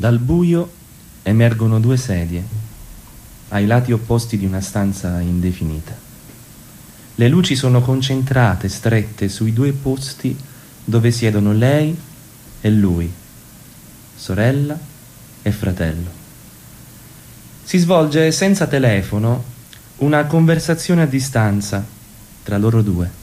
Dal buio emergono due sedie, ai lati opposti di una stanza indefinita. Le luci sono concentrate, strette, sui due posti dove siedono lei e lui, sorella e fratello. Si svolge senza telefono una conversazione a distanza tra loro due.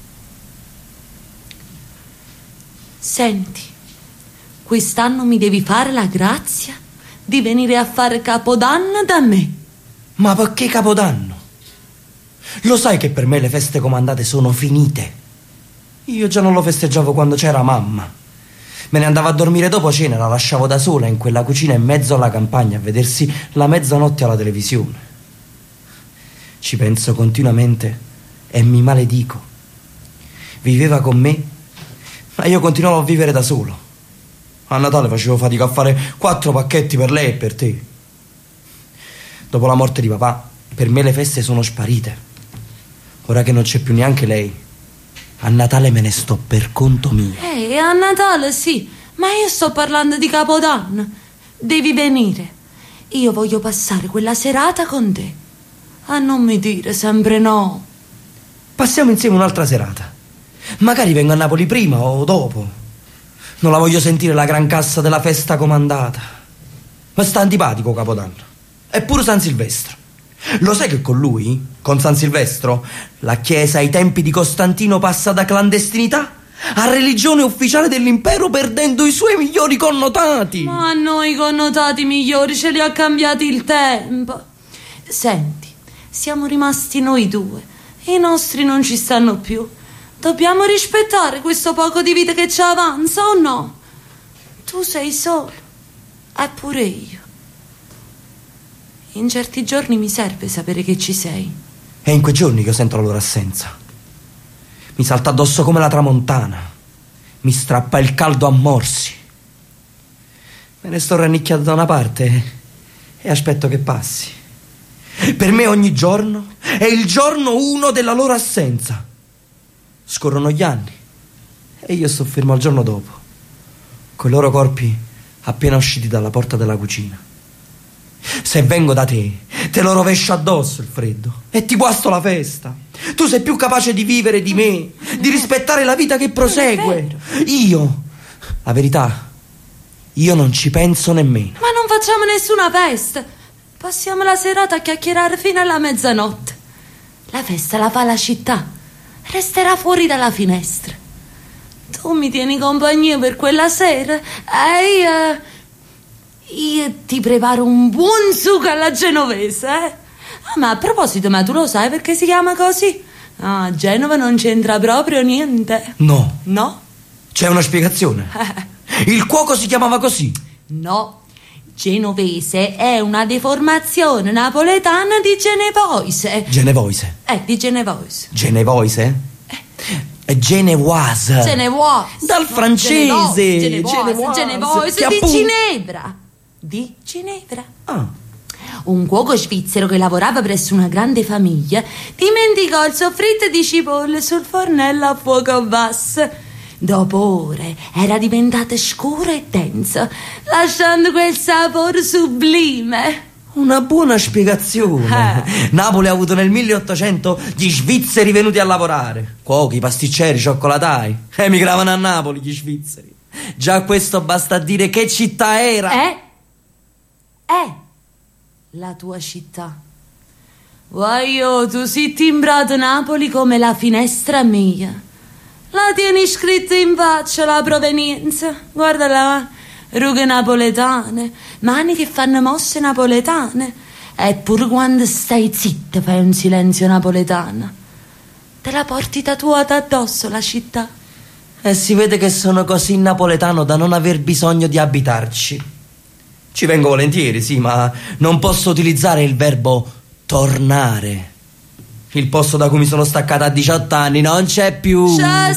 Senti, quest'anno mi devi fare la grazia di venire a fare Capodanno da me. Ma perché Capodanno? Lo sai che per me le feste comandate sono finite. Io già non lo festeggiavo quando c'era mamma. Me ne andavo a dormire dopo cena, la lasciavo da sola in quella cucina in mezzo alla campagna a vedersi la mezzanotte alla televisione. Ci penso continuamente e mi maledico. Viveva con me, ma io continuavo a vivere da solo. A Natale facevo fatica a fare 4 pacchetti per lei e per te. Dopo la morte di papà, per me le feste sono sparite. Ora che non c'è più neanche lei, a Natale me ne sto per conto mio. A Natale sì, ma io sto parlando di Capodanno. Devi venire. Io voglio passare quella serata con te. A non mi dire sempre no. Passiamo insieme un'altra serata. Magari vengo a Napoli prima o dopo. Non la voglio sentire la gran cassa della festa comandata. Ma sta antipatico Capodanno. E pure San Silvestro. Lo sai che con lui, con San Silvestro, la Chiesa ai tempi di Costantino passa da clandestinità a religione ufficiale dell'impero, perdendo i suoi migliori connotati. Ma noi i connotati migliori ce li ha cambiati il tempo. Senti, siamo rimasti noi due. I nostri non ci stanno più. Dobbiamo rispettare questo poco di vita che ci avanza, o no? Tu sei solo, eppure io. In certi giorni mi serve sapere che ci sei. È in quei giorni che io sento la loro assenza. Mi salta addosso come la tramontana. Mi strappa il caldo a morsi. Me ne sto rannicchiato da una parte e aspetto che passi. Per me ogni giorno è il giorno 1 della loro assenza. Scorrono gli anni e io sto fermo al giorno dopo, coi loro corpi appena usciti dalla porta della cucina. Se vengo da te, te lo rovescio addosso il freddo e ti guasto la festa. Tu sei più capace di vivere di me, di rispettare la vita che prosegue. Io, la verità, io non ci penso nemmeno. Ma non facciamo nessuna festa. Passiamo la serata a chiacchierare fino alla mezzanotte. La festa la fa la città. Resterà fuori dalla finestra. Tu mi tieni compagnia per quella sera e io ti preparo un buon sugo alla genovese, ma a proposito, ma tu lo sai perché si chiama così? A Genova non c'entra proprio niente. No. No? C'è una spiegazione? Il cuoco si chiamava così? No. Genovese è una deformazione napoletana di Genevoise. Genevoise? Di Genevoise. Genevoise? Genevoise. Genevoise. Dal francese. Genevoise di Ginevra. Di Ginevra. Un cuoco svizzero che lavorava presso una grande famiglia dimenticò il soffritto di cipolle sul fornello a fuoco basso. Dopo ore era diventata scura e densa, lasciando quel sapore sublime. Una buona spiegazione. Napoli ha avuto nel 1800 gli svizzeri venuti a lavorare. Cuochi, pasticceri, cioccolatai. Emigravano a Napoli gli svizzeri. Già questo basta a dire che città era. È la tua città. Voglio, tu sei timbrato Napoli come la finestra mia. La tieni scritta in faccia la provenienza. Guarda là, rughe napoletane, mani che fanno mosse napoletane. Eppure quando stai zitta fai un silenzio napoletano. Te la porti tatuata addosso la città. E si vede che sono così napoletano da non aver bisogno di abitarci. Ci vengo volentieri, sì, ma non posso utilizzare il verbo tornare. Il posto da cui mi sono staccata a 18 anni non c'è più. C'è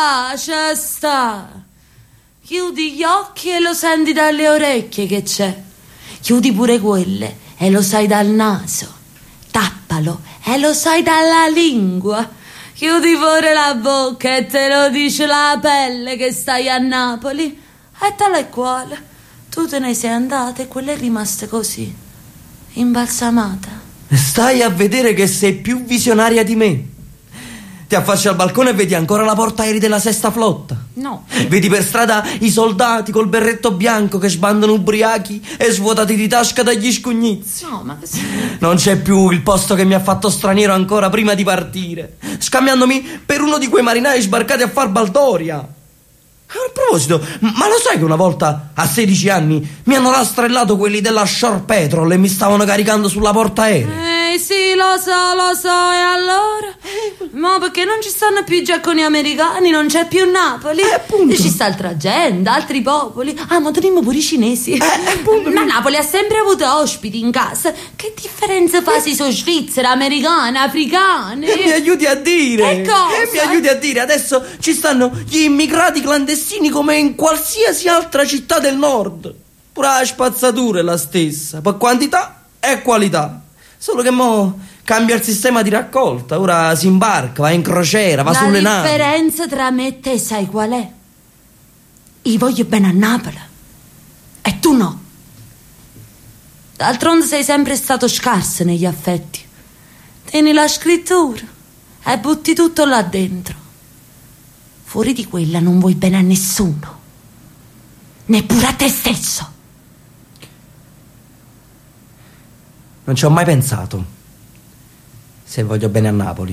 sta. Chiudi gli occhi e lo senti dalle orecchie che c'è. Chiudi pure quelle e lo sai dal naso. Tappalo e lo sai dalla lingua. Chiudi pure la bocca e te lo dice la pelle che stai a Napoli. E tale e quale. Tu Tu te ne sei andata e quella è rimasta così, imbalsamata. Stai a vedere che sei più visionaria di me. Ti affacci al balcone e vedi ancora la portaerei della sesta flotta. No. Vedi per strada i soldati col berretto bianco che sbandano ubriachi e svuotati di tasca dagli scugnizi. No, ma così... Non c'è più il posto che mi ha fatto straniero ancora prima di partire, scambiandomi per uno di quei marinai sbarcati a far baldoria. A proposito, ma lo sai che una volta, a 16 anni, mi hanno rastrellato quelli della Shore Patrol e mi stavano caricando sulla portaerei? Sì, lo so, e allora? Ma perché non ci stanno più i giacconi americani, non c'è più Napoli? Appunto. Ci sta altra gente, altri popoli. Ma tenemmo pure i cinesi. Appunto. Ma Napoli ha sempre avuto ospiti in casa. Che differenza fa se sono svizzere, americane, africane? Mi aiuti a dire? Che cosa? Mi aiuti a dire? Adesso ci stanno gli immigrati clandestini come in qualsiasi altra città del nord. Pure la spazzatura è la stessa, per quantità e qualità. Solo che mo cambia il sistema di raccolta. Ora si imbarca, va in crociera, va sulle navi. La differenza tra me e te sai qual è? Io voglio bene a Napoli e tu no. D'altronde sei sempre stato scarso negli affetti. Tieni la scrittura e butti tutto là dentro. Fuori di quella non vuoi bene a nessuno, neppure a te stesso. Non ci ho mai pensato se voglio bene a Napoli.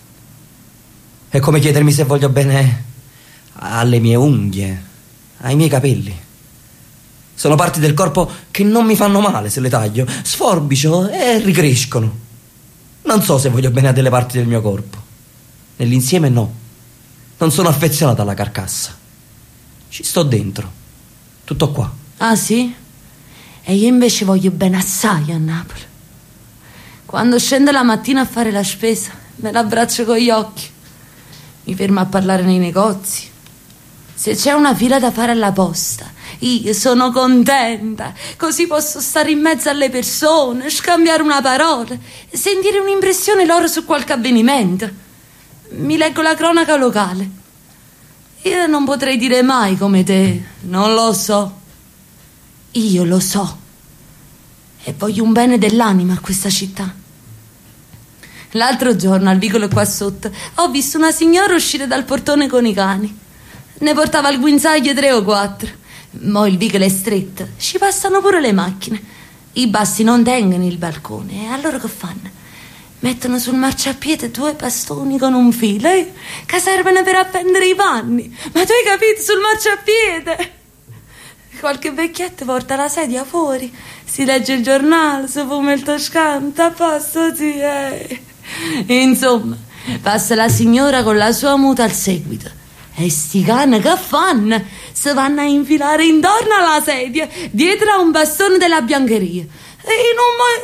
È come chiedermi se voglio bene alle mie unghie, ai miei capelli. Sono parti del corpo che non mi fanno male se le taglio, sforbicio e ricrescono. Non so se voglio bene a delle parti del mio corpo. Nell'insieme no. Non sono affezionata alla carcassa. Ci sto dentro. Tutto qua. Ah sì? E io invece voglio bene assai a Napoli. Quando scendo la mattina a fare la spesa, me l'abbraccio con gli occhi. Mi fermo a parlare nei negozi. Se c'è una fila da fare alla posta, io sono contenta. Così posso stare in mezzo alle persone, scambiare una parola, sentire un'impressione loro su qualche avvenimento. Mi leggo la cronaca locale. Io non potrei dire mai come te, non lo so. Io lo so. E voglio un bene dell'anima a questa città. L'altro giorno, al vicolo qua sotto, ho visto una signora uscire dal portone con i cani. Ne portava al guinzaglio 3 o 4. Mo' il vicolo è stretto, ci passano pure le macchine. I bassi non tengono il balcone, e allora che fanno? Mettono sul marciapiede 2 bastoni con un filo, che servono per appendere i panni. Ma tu hai capito, sul marciapiede? Qualche vecchietto porta la sedia fuori, si legge il giornale, si fuma il toscano, a posto sì, Insomma, passa la signora con la sua muta al seguito. E sti cani che fanno? Si vanno a infilare intorno alla sedia, dietro a un bastone della biancheria. E in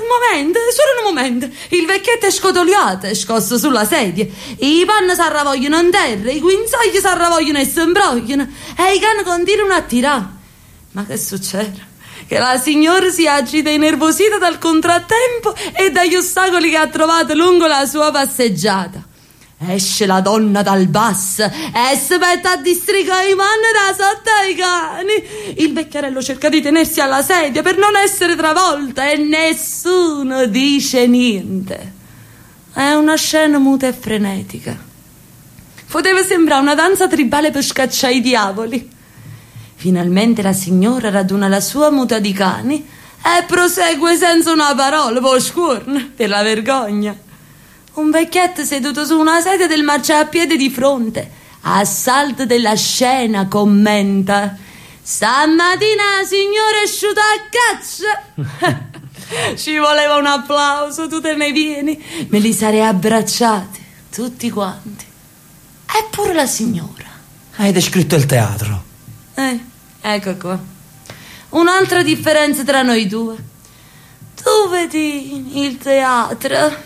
un momento, il vecchietto è scotoliato, è scosso sulla sedia. I panni si arravogliano in terra, i guinzagli si arravogliano e si imbrogliano, e i cani continuano a tirare. Ma che succede? Che la signora si agita innervosita dal contrattempo e dagli ostacoli che ha trovato lungo la sua passeggiata. Esce la donna dal bus e si mette a districare i panni da sotto ai cani. Il vecchiarello cerca di tenersi alla sedia per non essere travolta e nessuno dice niente. È una scena muta e frenetica. Poteva sembrare una danza tribale per scacciare i diavoli. Finalmente la signora raduna la sua muta di cani e prosegue senza una parola, per la vergogna. Un vecchietto seduto su una sedia del marciapiede di fronte, a salto della scena, commenta: stamattina la signora è asciutta a caccia. Ci voleva un applauso, tu te ne vieni. Me li sarei abbracciati, tutti quanti. Eppure la signora. Hai descritto il teatro. Ecco qua. Un'altra differenza tra noi due. Tu vedi il teatro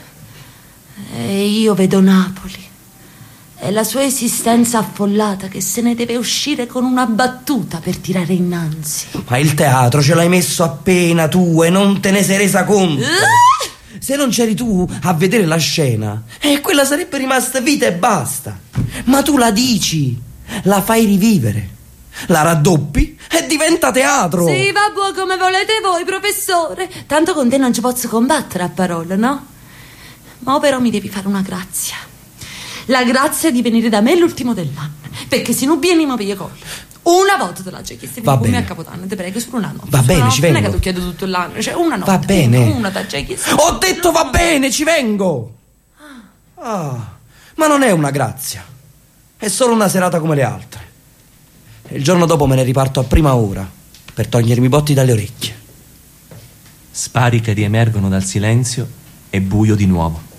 e io vedo Napoli e la sua esistenza affollata che se ne deve uscire con una battuta per tirare innanzi. Ma il teatro ce l'hai messo appena tu e non te ne sei resa conto. Se non c'eri tu a vedere la scena, quella sarebbe rimasta vita e basta. Ma tu la dici, la fai rivivere. La raddoppi e diventa teatro. Sì, vabbè, come volete voi, professore. Tanto con te non ci posso combattere a parole, no? Ma però mi devi fare una grazia. La grazia di venire da me l'ultimo dell'anno. Perché se non vieni mi piglia collo. Una volta te l'ha già chiesto. Va bene. A Capodanno, ti prego, solo una notte. Va bene, ci vengo. Non è che tu chiedi tutto l'anno, cioè una notte. Va bene. Una t'ha già chiesto. Ho detto va bene, ci vengo. Ma non è una grazia. È solo una serata come le altre. E il giorno dopo me ne riparto a prima ora per togliermi i botti dalle orecchie. Spari che riemergono dal silenzio e buio di nuovo.